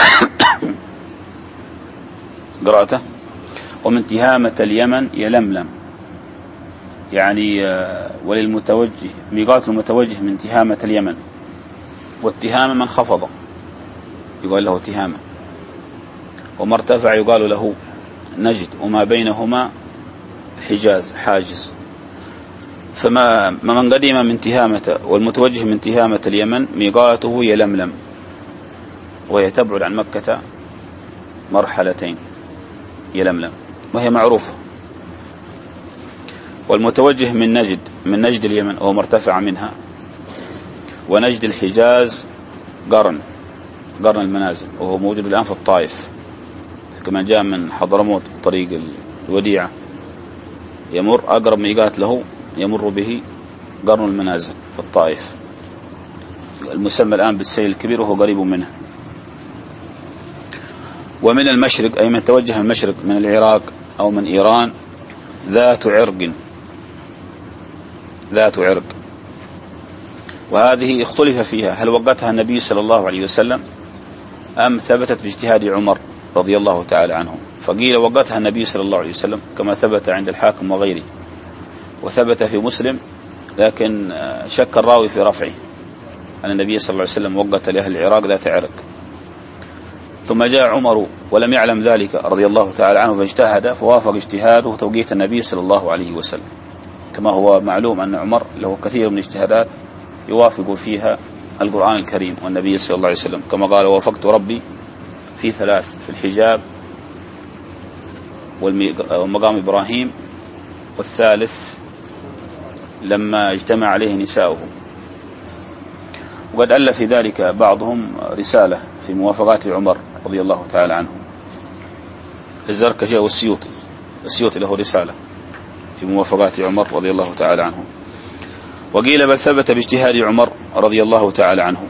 قرأته ومن تهامة اليمن يلملم، يعني وللمتوجه ميقات المتوجه من تهامة اليمن، والتهامة من خفض يقال له تهامة، وما ارتفع يقال له نجد، وما بينهما حجاز حاجز. فما من قدم من تهامة والمتوجه من تهامة اليمن ميقاته يلملم، وهي تبعد عن مكة مرحلتين يلملم وهي معروفة. والمتوجه من نجد من نجد اليمن وهو مرتفع منها، ونجد الحجاز قرن قرن المنازل، وهو موجود الآن في الطائف، كما جاء من حضرموت طريق الوديعة يمر أقرب ميقات له يمر به قرن المنازل في الطائف، المسمى الآن بالسيل الكبير، وهو قريب منه. ومن المشرق أي من توجه المشرق من العراق أو من إيران ذات عرق ذات عرق، وهذه اختلف فيها هل وقتها النبي صلى الله عليه وسلم أم ثبتت باجتهاد عمر رضي الله تعالى عنه. فقيل وقتها النبي صلى الله عليه وسلم كما ثبت عند الحاكم وغيره، وثبت في مسلم، لكن شك الراوي في رفعه أن النبي صلى الله عليه وسلم وقت لأهل العراق ذات عرق. ثم جاء عمر ولم يعلم ذلك رضي الله تعالى عنه فاجتهد، فوافق اجتهاده توقيت النبي صلى الله عليه وسلم، كما هو معلوم أن عمر له كثير من الاجتهادات يوافق فيها القرآن الكريم والنبي صلى الله عليه وسلم، كما قال وافقت ربي في ثلاث: في الحجاب ومقام إبراهيم، والثالث لما اجتمع عليه نساؤه. وقد ألف في ذلك بعضهم رسالة في موافقات عمر رضي الله تعالى عنه، الزركشي والسيوطي السيوطي له رسالة في موافقات عمر رضي الله تعالى عنه. وقيل بل ثبت باجتهاد عمر رضي الله تعالى عنه.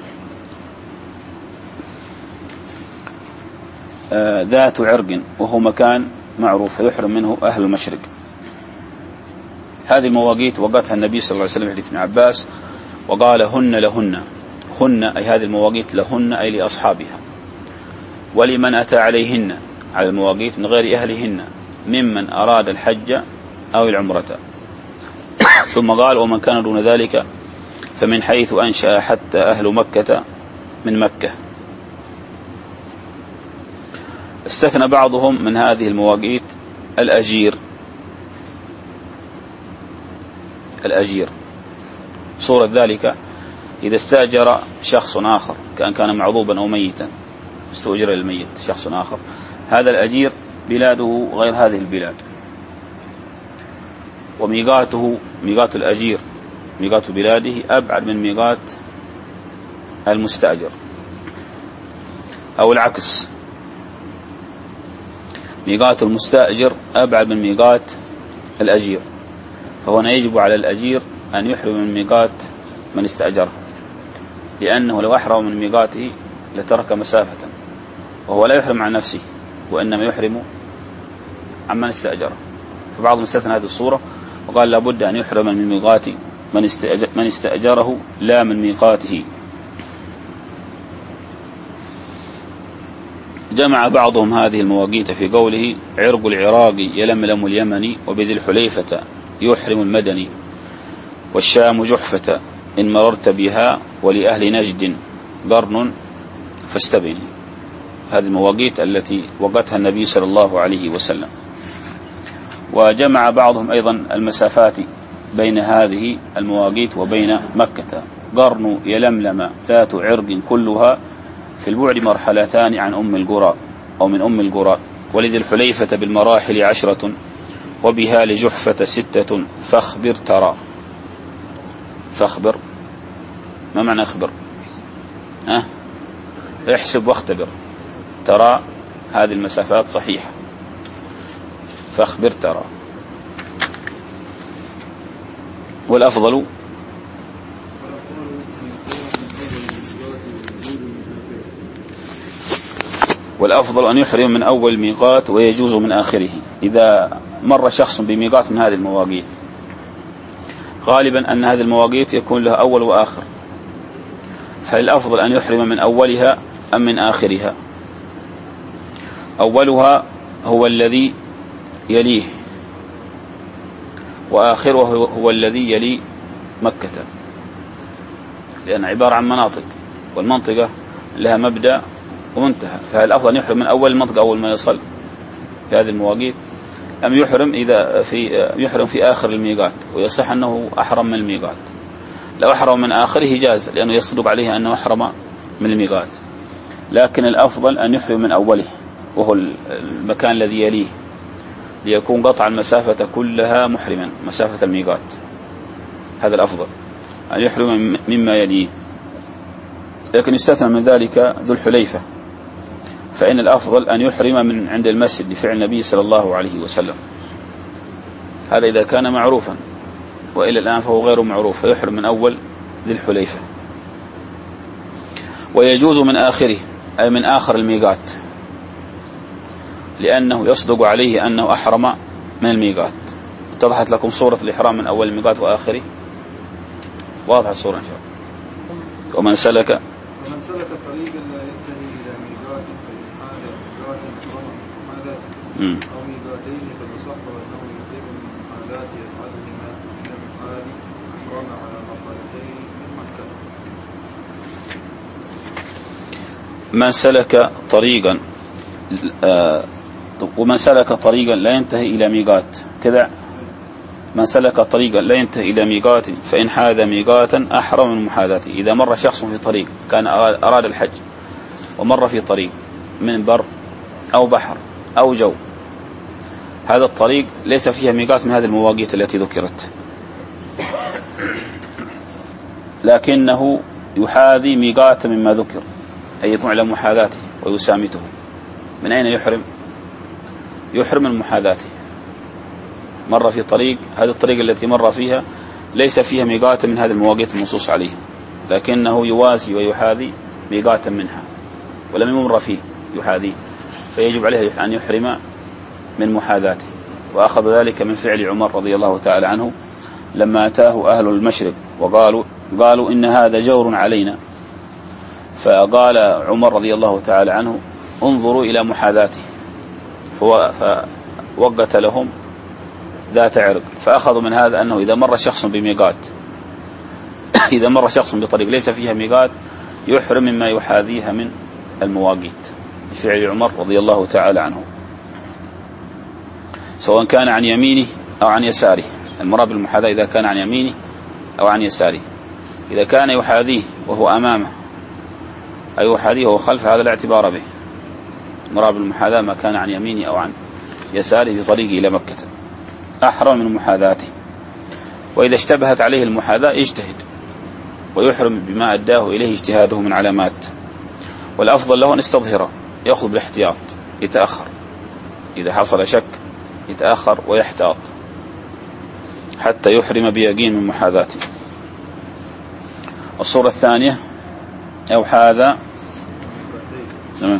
آه ذات عرق، وهو مكان معروف يحرم منه أهل المشرق. هذه المواقيت وقتها النبي صلى الله عليه وسلم في حديث ابن عباس وقال هن لهن، هن أي هذه المواقيت لهن أي لأصحابها، ولمن أتى عليهن على المواقيت من غير أهلهن ممن أراد الحج أو العمرة. ثم قال ومن كان دون ذلك فمن حيث أنشأ حتى أهل مكة من مكة. استثنى بعضهم من هذه المواقيت الأجير الأجير صورة ذلك إذا استأجر شخص آخر، كان كان معذوبا أو ميتا استؤجر للميت شخص آخر، هذا الأجير بلاده غير هذه البلاد، وميقاته ميقات الأجير ميقات بلاده أبعد من ميقات المستأجر، أو العكس، ميقات المستأجر أبعد من ميقات الأجير. فهنا يجب على الأجير أن يحرم من ميقات من استأجره، لأنه لو أحرم من ميقاته لترك مسافة، وهو لا يحرم عن نفسه وإنما يحرم عن من استأجره. فبعضهم استثنى هذه الصورة وقال لابد أن يحرم من ميقات من استأجر من استأجره لا من ميقاته. جمع بعضهم هذه المواقيت في قوله عرق العراق يلملم اليمني، وبذي الحليفة يحرم المدني، والشام جحفة إن مررت بها، ولأهل نجد قرن فاستبن. هذه المواقيت التي وقتها النبي صلى الله عليه وسلم. وجمع بعضهم أيضا المسافات بين هذه المواقيت وبين مكة، قرن يلملم ذات عرق كلها في البعد مرحلتان عن أم القرى أو من أم القرى، ولذي الحليفة بالمراحل عشرة، وبها لجحفة ستة، فاخبر ترى. فاخبر ما معنى اخبر؟ أه؟ احسب واختبر، ترى هذه المسافات صحيحة فاخبر ترى. والأفضل والأفضل أن يحرم من أول ميقات ويجوز من آخره. إذا مر شخص بميقات من هذه المواقيت، غالبا أن هذه المواقيت يكون لها أول وآخر، فالأفضل أن يحرم من أولها أم من آخرها. أولها هو الذي يليه، وآخره هو الذي يلي مكة، لأن عبارة عن مناطق، والمنطقة لها مبدأ ومنتهى، فالأفضل أن يحرم من أول المنطقة أول ما يصل في هذه المواقيت، أم يحرم إذا في يحرم في آخر الميقات، ويصح أنه أحرم من الميقات. لو أحرم من آخره جاز، لأنه يصدق عليه أنه أحرم من الميقات، لكن الأفضل أن يحرم من أوله وهو المكان الذي يليه، ليكون قطع المسافة كلها محرما مسافة الميقات. هذا الأفضل أن يحرم مما يليه، لكن يستثنى من ذلك ذو الحليفة، فإن الأفضل أن يحرم من عند المسجد لفعل النبي صلى الله عليه وسلم. هذا إذا كان معروفا، وإلى الآن فهو غير معروف، فيحرم من أول ذي الحليفة. ويجوز من آخره، أي من آخر الميقات، لأنه يصدق عليه أنه أحرم من الميقات. اتضحت لكم صورة الإحرام من أول الميقات وآخره؟ واضحة الصورة إن شاء الله. ومن سلك ومن سلك طريقا لا ينتهي إلى ميقات فإن حال ميقات حرم من محاذاته أو ميقاتين فتصح أنه يقيم من محاذاته أحدهما إلى المحال أحرم على مرحلتين من مكة. من سلك طريقا آه ومن سلك طريقا لا ينتهي إلى ميقات كذا من سلك طريقا لا ينتهي إلى ميقات فإن حاذ ميقاتا أحرم من محاذاته. إذا مر شخص في طريق، كان أراد الحج ومر في طريق من بر أو بحر أو جو، هذا الطريق ليس فيها ميقات من هذه المواقيت التي ذكرت، لكنه يحاذي ميقات مما ذكر، أي يكون على محاذاته ويسامته. من أين يحرم؟ يحرم من محاذاته. مر في طريق، هذه الطريق التي مر فيها ليس فيها ميقات من هذه المواقيت المنصوص عليه، لكنه يوازي ويحاذي ميقاتا منها ولم يمر فيه يحاذيه، فيجب عليه أن يحرم من محاذاته. وأخذ ذلك من فعل عمر رضي الله تعالى عنه لما أتاه أهل المشرق وقالوا قالوا إن هذا جور علينا، فقال عمر رضي الله تعالى عنه انظروا إلى محاذاته، فوقت لهم ذات عرق. فأخذوا من هذا أنه إذا مر شخص بميقات إذا مر شخص بطريق ليس فيها ميقات يحرم مما يحاذيها من المواقيت، بفعل عمر رضي الله تعالى عنه، سواء كان عن يمينه أو عن يساره. المراد بالمحاذاة إذا كان عن يمينه أو عن يساره. إذا كان يحاذيه وهو أمامه أي يحاذيه وهو خلفه، هذا لا اعتبار به. المراد بالمحاذاة ما كان عن يمينه أو عن يساره في طريقه إلى مكة، أحرم من محاذاته. وإذا اشتبهت عليه المحاذاة يجتهد ويحرم بما أداه إليه اجتهاده من علامات. والأفضل له أن يستظهر، يأخذ بالاحتياط، يتأخر إذا حصل شك، يتأخر ويحتاط حتى يحرم بيقين من محاذاته. الصورة الثانية أو هذا تمام.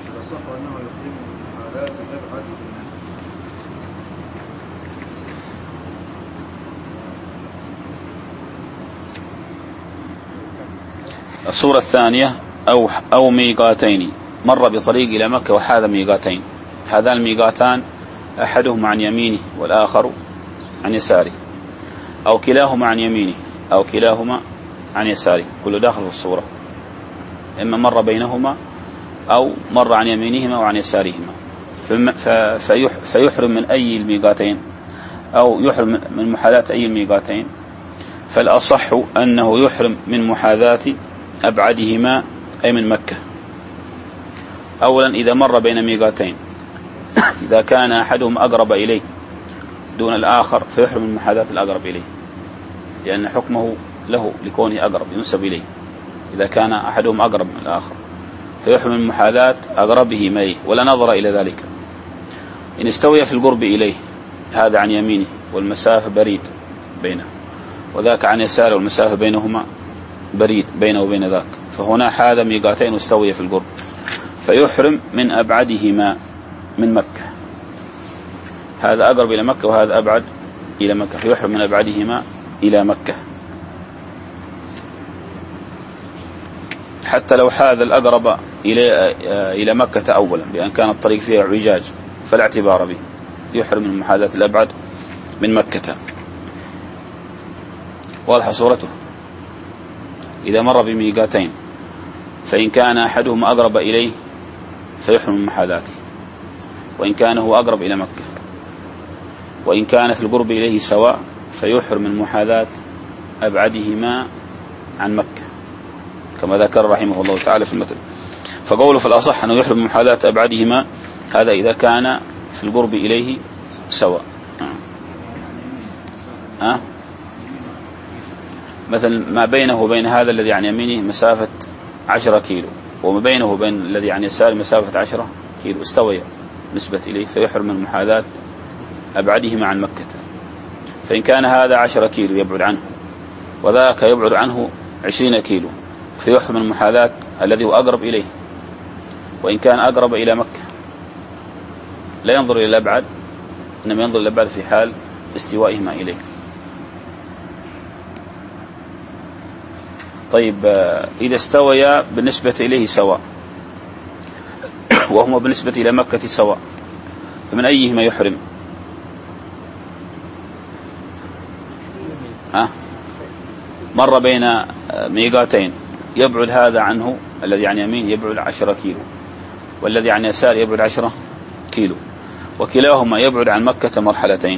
الصورة الثانية أو أو ميقاتين، مر بطريق إلى مكة وحاذ ميقاتين، هذان الميقاتان أحدهما عن يمينه والآخر عن يساره، أو كلاهما عن يمينه أو كلاهما عن يساره، كله داخل في الصورة، إما مر بينهما أو مر عن يمينهما وعن يسارهما. فيحرم من أي الميقاتين أو يحرم من محاذاة أي الميقاتين. فالأصح أنه يحرم من محاذاة أبعدهما أي من مكة. أولا إذا مر بين ميقاتين، إذا كان أحدهم أقرب إليه دون الآخر فيحرم من محاذاة الأقرب إليه، لأن حكمه له لكونه أقرب ينسب إليه إذا كان أحدهم أقرب من الآخر. فيحرم من محاذاة أقربه إليه ولا نظر إلى ذلك. إن استوي في القرب إليه، هذا عن يمينه والمسافة بريد بينه، وذاك عن يساره والمسافة بينهما بريد بينه وبين ذاك، فهنا حاذا ميقاتين واستوي في القرب، فيحرم من أبعدهما من مكة. هذا أقرب إلى مكة وهذا أبعد إلى مكة، فيحرم من أبعدهما إلى مكة، حتى لو حاذ الأقرب إلى إلى مكة أولا بأن كان الطريق فيها اعوجاج فلا اعتبار به، يحرم من محاذاة الأبعد من مكة. واضح صورته. إذا مر بميقاتين فإن كان أحدهما أقرب إليه فيحرم من محاذاته، وإن كان هو أقرب إلى مكة، وإن كان في القرب إليه سواء فيحرم من محاذاة أبعدهما عن مكة كما ذكر رحمه الله تعالى في المتن. فقوله في الأصح أنه يحرم من محاذاة أبعدهما، هذا إذا كان في القرب إليه سواء. أه؟ مثلا ما بينه وبين هذا الذي عن يمينه مسافة عشرة كيلو، وما بينه وبين الذي عن يساره مسافة عشرة كيلو، استوي نسبة إليه، فيحرم من محاذاة أبعدهما عن مكة. فإن كان هذا عشرة كيلو يبعد عنه وذاك يبعد عنه عشرين كيلو، فيحرم من محاذاة الذي هو أقرب إليه. وإن كان أقرب إلى مكة لا ينظر إلى الأبعد، إنما ينظر إلى الأبعد في حال استوائهما إليه. طيب، إذا استويا بالنسبة إليه سواء وهما بالنسبة إلى مكة سواء، فمن أيهما يحرم؟ ها؟ مر بين ميقاتين يبعد هذا عنه الذي عن يمين يبعد عشرة كيلو، والذي عن يسار يبعد عشرة كيلو، وكلاهما يبعد عن مكة مرحلتين،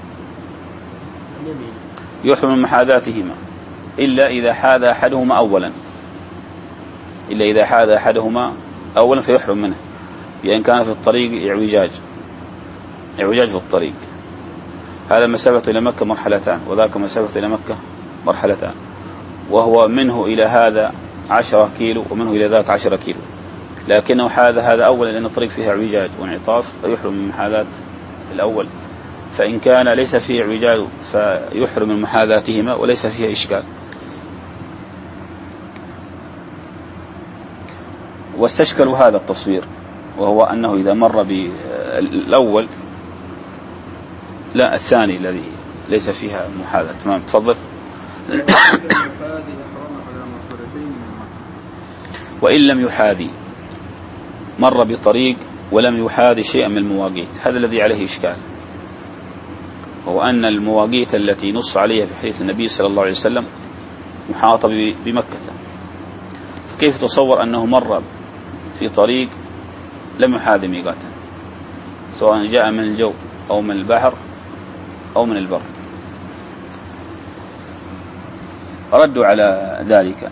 يحرم من محاذاتهما إلا إذا حاذ أحدهما أولا إلا إذا حاذ أحدهما أولا فيحرم منه، بأن كان في الطريق اعوجاج اعوجاج في الطريق. هذا مسافة إلى مكة مرحلتان، وذاك مسافة إلى مكة مرحلتان، وهو منه إلى هذا عشرة كيلو ومنه إلى ذاك عشرة كيلو، لكنه حاذ هذا أولا لأن الطريق فيها اعوجاج وانعطاف، فيحرم من محاذاة الأول. فإن كان ليس فيه اعوجاج فيحرم من محاذاتهما وليس فيها إشكال. واستشكلوا هذا التصوير، وهو أنه إذا مر بالأول لا الثاني الذي ليس فيها محاذاة. تمام، تفضل. وإن لم يحاذي، مر بطريق ولم يحاذي شيئا من المواقيت، هذا الذي عليه إشكال، وهو أن المواقيت التي نص عليها في حديث النبي صلى الله عليه وسلم محاطة بمكة، فكيف تصور أنه مر في طريق لم يحاذي ميقاتا، سواء جاء من الجو أو من البحر أو من البر؟ ردوا على ذلك،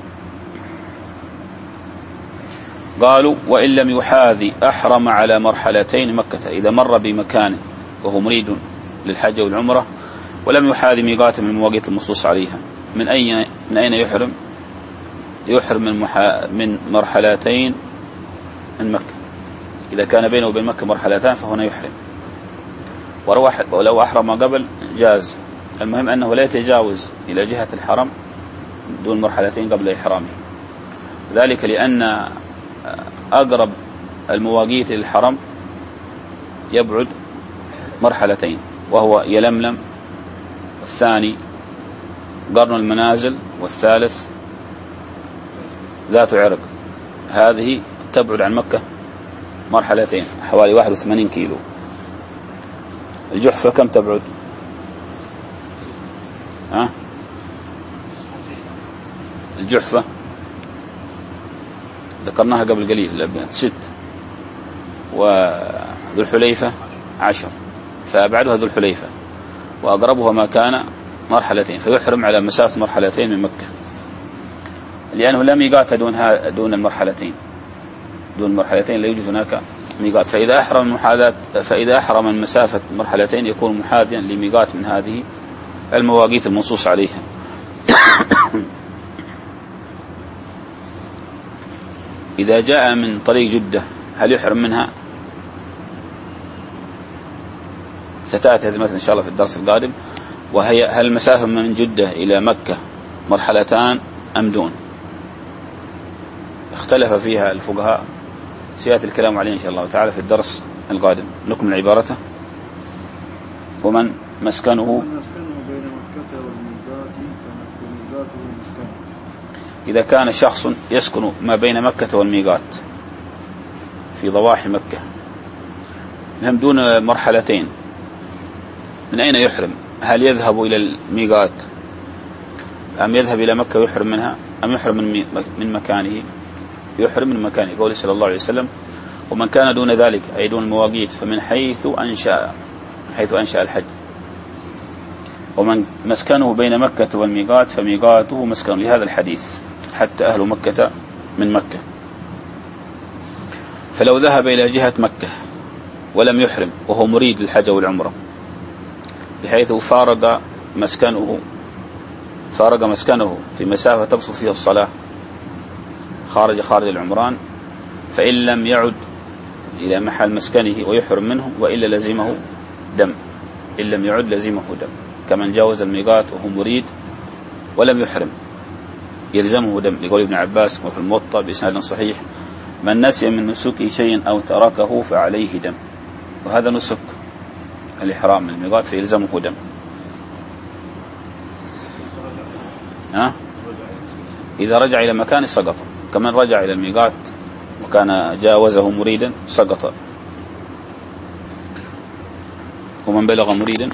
قالوا وإن لم يحاذي أحرم على مرحلتين مكة، إذا مر بمكان وهو مريد للحج والعمرة ولم يحاذي ميقات من المواقيت المنصوص عليها، من أين من أين يحرم؟ يحرم من محا... من مرحلتين من مكة. إذا كان بينه وبين مكة مرحلتان فهنا يحرم، ولو أحرم قبل جاز، المهم أنه لا يتجاوز إلى جهة الحرم دون مرحلتين قبل إحرامه، ذلك لأن أقرب المواقيت للحرم يبعد مرحلتين، وهو يلملم، والثاني قرن المنازل، والثالث ذات عرق. هذه تبعد عن مكة مرحلتين حوالي واحد وثمانين كيلو. الجحفة كم تبعد؟ ها؟ الجحفة ذكرناها قبل قليل، الأبيات ست، وذو الحليفة عشر، فأبعدها ذو الحليفة، وأقربها ما كان مرحلتين، فيحرم على مسافة مرحلتين من مكة، لأنه لا ميقات دون دون المرحلتين، دون المرحلتين لا يوجد هناك ميقات. فإذا أحرم المحاذاة فإذا أحرم من مسافة مرحلتين يكون محاذيا لميقات من هذه المواقيت المنصوص عليها. إذا جاء من طريق جدة هل يحرم منها؟ ستأتي هذه مثلا إن شاء الله في الدرس القادم. وهي هل المسافة من جدة إلى مكة مرحلتان أم دون؟ اختلف فيها الفقهاء، سيأتي الكلام عليه إن شاء الله تعالى في الدرس القادم. نكمل عبارته. ومن مسكنه ومن مسكنه بين مكة والميقات فميقاته مسكنه. إذا كان شخص يسكن ما بين مكة والميقات في ضواحي مكة هم دون مرحلتين، من أين يحرم؟ هل يذهب إلى الميقات أم يذهب إلى مكة ويحرم منها، أم يحرم من مكانه؟ يحرم من مكانه. قول صلى الله عليه وسلم: ومن كان دون ذلك أي دون المواقيت فمن حيث أنشأ حيث أنشأ الحج. ومن مسكنه بين مكة والميقات فميقاته مسكن، لهذا الحديث: حتى أهل مكة من مكة. فلو ذهب إلى جهة مكة ولم يحرم وهو مريد للحج والعمرة، بحيث فارق مسكنه فارق مسكنه في مسافة تقصر فيها الصلاة، خارج خارج العمران، فإن لم يعد إلى محل مسكنه ويحرم منه، وإلا لزمه دم. إن لم يعد لزمه دم، كمن جاوز الميقات وهو مريد ولم يحرم يلزمه دم، لقول ابن عباس وفي الموطأ بإسناد صحيح: من نسي من نسكه شيئا أو تركه فعليه دم. وهذا نسك الإحرام من الميقات فيلزمه دم. ها؟ إذا رجع إلى مكان سقط، كمن رجع إلى الميقات وكان جاوزه مريدا سقط. ومن بلغ مريدا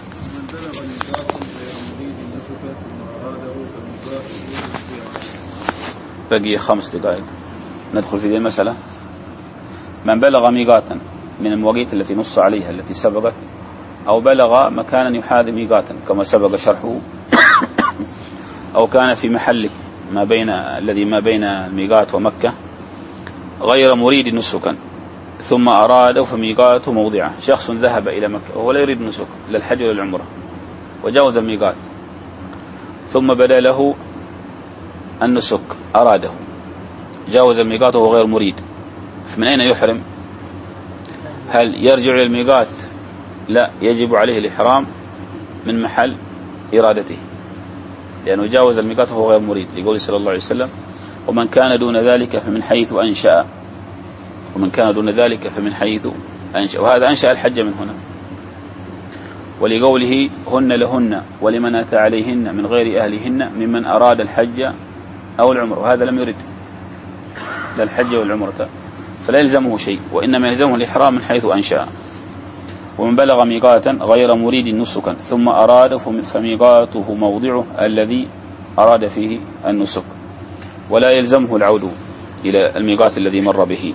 بقي خمس دقائق ندخل في هذه المسألة. من بلغ ميقاتا من المواقيت التي نص عليها التي سبقت، أو بلغ مكانا يحاذي ميقاتا كما سبق شرحه، أو كان في محله ما بين الذي ما بين الميقات ومكة غير مريد نسكا ثم أراد فميقاته موضعه. شخص ذهب إلى مكة وهو لا يريد نسك للحج ولا العمرة وجاوز الميقات، ثم بدا له النسك أراده، جاوز الميقات وهو غير مريد، فمن أين يحرم؟ هل يرجع إلى الميقات؟ لا، يجب عليه الإحرام من محل إرادته، لأنه جاوز الميقات وهو غير مريد، لقول صلى الله عليه وسلم: ومن كان دون ذلك فمن حيث أنشأ ومن كان دون ذلك فمن حيث أنشأ. وهذا أنشأ الحج من هنا. ولقوله: هن لهن ولمن أتى عليهن من غير أهلهن ممن أراد الحج أو العمر. وهذا لم يرد لا الحج والعمرة، فلا يلزمه شيء، وإنما يلزمه الإحرام من حيث أنشأ. ومن بلغ ميقاتا غير مريد نسكا ثم أراد فميقاته موضعه الذي أراد فيه النسك، ولا يلزمه العود إلى الميقات الذي مر به.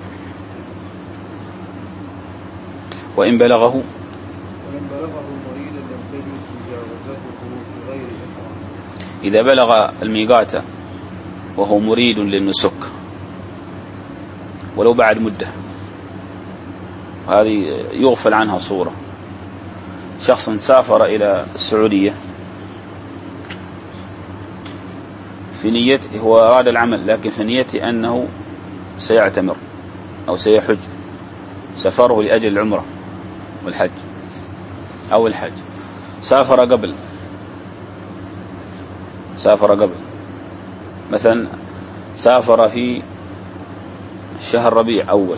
وإن بلغه وإن بلغه مريدا لم تجوز مجاوزته بغير إحرام. إذا بلغ الميقات وهو مريد للنسك ولو بعد مدة، هذه يغفل عنها صورة. شخص سافر إلى السعودية في نيته، هو أراد العمل لكن في نيته أنه سيعتمر أو سيحج، سفره لأجل العمرة والحج أو الحج. سافر قبل سافر قبل مثلا سافر في شهر ربيع أول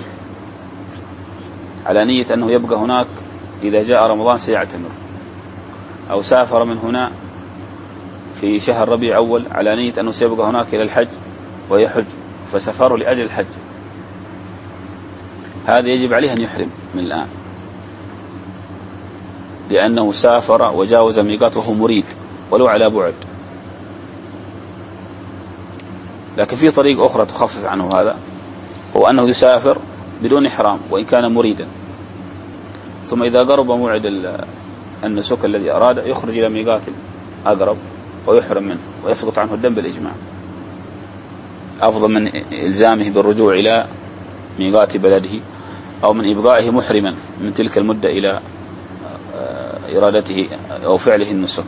على نية أنه يبقى هناك إذا جاء رمضان سيعتمر، أو سافر من هنا في شهر ربيع أول على نية أنه سيبقى هناك إلى الحج ويحج، فسفره لأجل الحج، هذا يجب عليه أن يحرم من الآن، لأنه سافر وجاوز الميقات وهو مريد ولو على بعد. لكن في طريق أخرى تخفف عنه هذا، هو أنه يسافر بدون إحرام وإن كان مريدا، ثم إذا قرب موعد النسك الذي أراد يخرج إلى ميقات أقرب ويحرم منه ويسقط عنه الدم بالإجماع، أفضل من إلزامه بالرجوع إلى ميقات بلده أو من إبقائه محرما من تلك المدة إلى إرادته أو فعله النسك.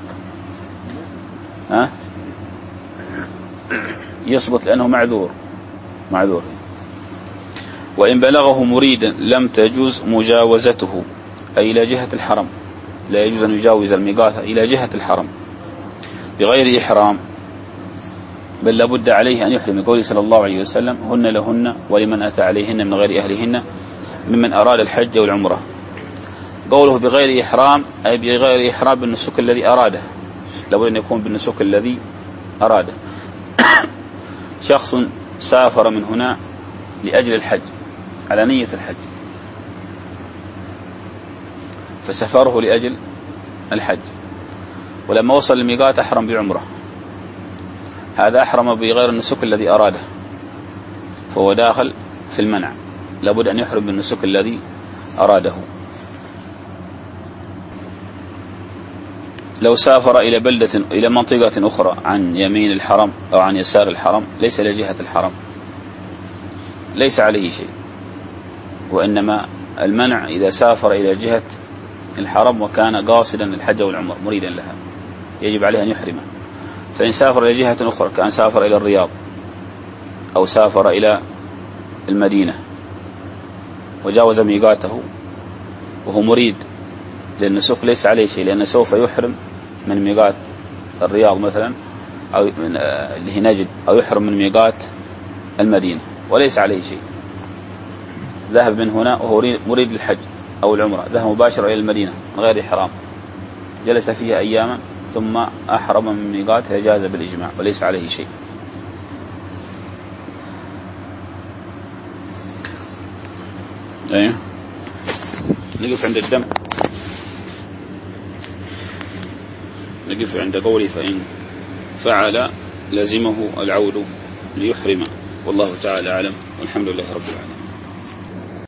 ها؟ يسقط لأنه معذور معذور وإن بلغه مريدا لم تجوز مجاوزته، أي إلى جهة الحرم، لا يجوز أن يجاوز الميقات إلى جهة الحرم بغير إحرام، بل لابد عليه أن يحرم، قوله صلى الله عليه وسلم: هن لهن ولمن أتى عليهن من غير أهلهن ممن أراد الحج والعمرة. قوله بغير إحرام أي بغير إحرام بالنسك الذي أراده، لابد أن يكون بالنسك الذي أراده. شخص سافر من هنا لأجل الحج على نية الحج، فسفره لأجل الحج، ولما وصل للميقات أحرم بعمرة، هذا أحرم بغير النسك الذي أراده، فهو داخل في المنع، لابد أن يحرم بالنسك الذي أراده. لو سافر إلى بلدة إلى منطقة أخرى عن يمين الحرم أو عن يسار الحرم ليس لجهة الحرم ليس عليه شيء، وإنما المنع إذا سافر إلى جهة الحرم وكان قاصدا للحج والعمرة مريدا لها، يجب عليه أن يحرمه. فإن سافر إلى جهة أخرى كان سافر إلى الرياض أو سافر إلى المدينة وجاوز ميقاته وهو مريد للنسك ليس عليه شيء، لأنه سوف يحرم من ميقات الرياض مثلا أو من اللي هي نجد، أو يحرم من ميقات المدينة وليس عليه شيء. ذهب من هنا وهو مريد للحج أو العمرة، ذهب مباشرة إلى المدينة من غير إحرام، جلس فيها أياما ثم أحرم من ميقاتها، جاز بالإجماع وليس عليه شيء. أيه. نقف عند الدم، نقف عند قولي: فإن فعل لزمه العود ليحرم. والله تعالى أعلم، والحمد لله رب العالمين.